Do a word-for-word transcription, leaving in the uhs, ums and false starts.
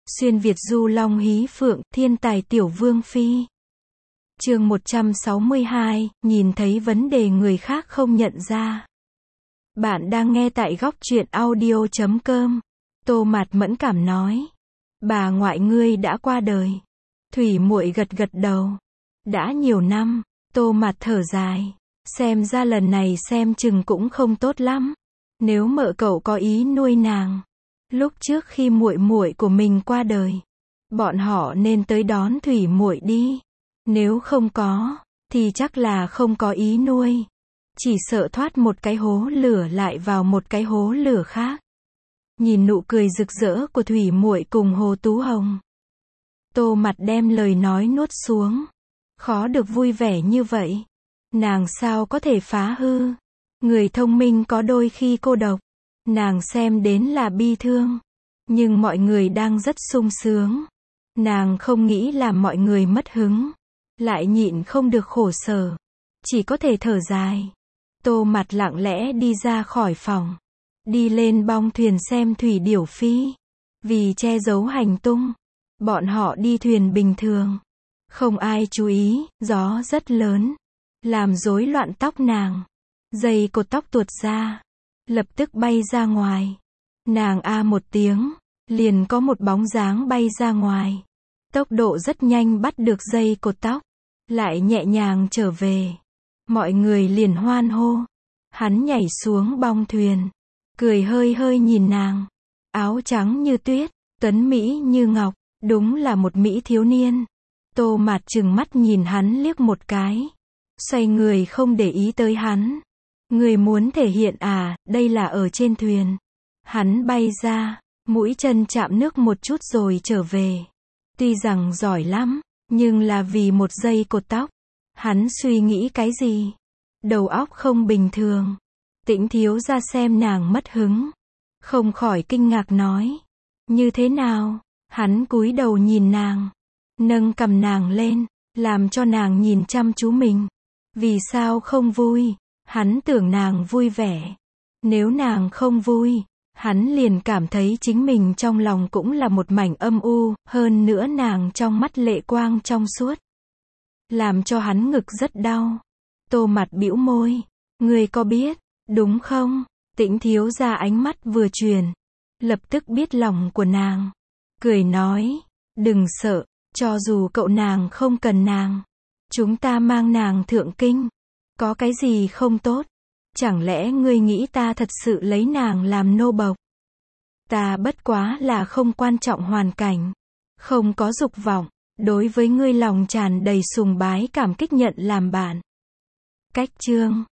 Xuyên Việt du long hí phượng, thiên tài tiểu vương phi. Chương một trăm sáu mươi hai, nhìn thấy vấn đề người khác không nhận ra. Bạn đang nghe tại góc truyện audio chấm com. Tô Mạt mẫn cảm nói. Bà ngoại ngươi đã qua đời. Thủy muội gật gật đầu. Đã nhiều năm. Tô Mạt thở dài. Xem ra lần này xem chừng cũng không tốt lắm. Nếu mợ cậu có ý nuôi nàng, lúc trước khi muội muội của mình qua đời, bọn họ nên tới đón Thủy muội đi. Nếu không có, thì chắc là không có ý nuôi. Chỉ sợ thoát một cái hố lửa lại vào một cái hố lửa khác. Nhìn nụ cười rực rỡ của Thủy muội cùng Hồ Tú Hồng, Tô Mạt đem lời nói nuốt xuống. Khó được vui vẻ như vậy. Nàng sao có thể phá hư. Người thông minh có đôi khi cô độc. Nàng xem đến là bi thương. Nhưng mọi người đang rất sung sướng. Nàng không nghĩ làm mọi người mất hứng. Lại nhịn không được khổ sở. Chỉ có thể thở dài. Tô Mạt lặng lẽ đi ra khỏi phòng. Đi lên bong thuyền xem Thủy Điểu Phi. Vì che giấu hành tung, bọn họ đi thuyền bình thường. Không ai chú ý, gió rất lớn. Làm rối loạn tóc nàng. Dây cột tóc tuột ra. Lập tức bay ra ngoài. Nàng a một tiếng. Liền có một bóng dáng bay ra ngoài. Tốc độ rất nhanh bắt được dây cột tóc. Lại nhẹ nhàng trở về. Mọi người liền hoan hô. Hắn nhảy xuống bong thuyền. Cười hơi hơi nhìn nàng. Áo trắng như tuyết. Tuấn Mỹ như ngọc. Đúng là một Mỹ thiếu niên. Tô Mạt trừng mắt nhìn hắn liếc một cái. Xoay người không để ý tới hắn. Người muốn thể hiện à, đây là ở trên thuyền. Hắn bay ra, mũi chân chạm nước một chút rồi trở về. Tuy rằng giỏi lắm, nhưng là vì một giây cột tóc. Hắn suy nghĩ cái gì? Đầu óc không bình thường. Tĩnh thiếu ra xem nàng mất hứng. Không khỏi kinh ngạc nói. Như thế nào? Hắn cúi đầu nhìn nàng. Nâng cầm nàng lên, làm cho nàng nhìn chăm chú mình. Vì sao không vui? Hắn tưởng nàng vui vẻ. Nếu nàng không vui, hắn liền cảm thấy chính mình trong lòng cũng là một mảnh âm u, hơn nữa nàng trong mắt lệ quang trong suốt. Làm cho hắn ngực rất đau. Tô Mạt bĩu môi. Ngươi có biết, đúng không? Tĩnh thiếu ra ánh mắt vừa truyền. Lập tức biết lòng của nàng. Cười nói, đừng sợ, cho dù cậu nàng không cần nàng. Chúng ta mang nàng thượng kinh. Có cái gì không tốt? Chẳng lẽ ngươi nghĩ ta thật sự lấy nàng làm nô bộc? Ta bất quá là không quan trọng hoàn cảnh. Không có dục vọng. Đối với ngươi lòng tràn đầy sùng bái cảm kích nhận làm bạn. Cách chương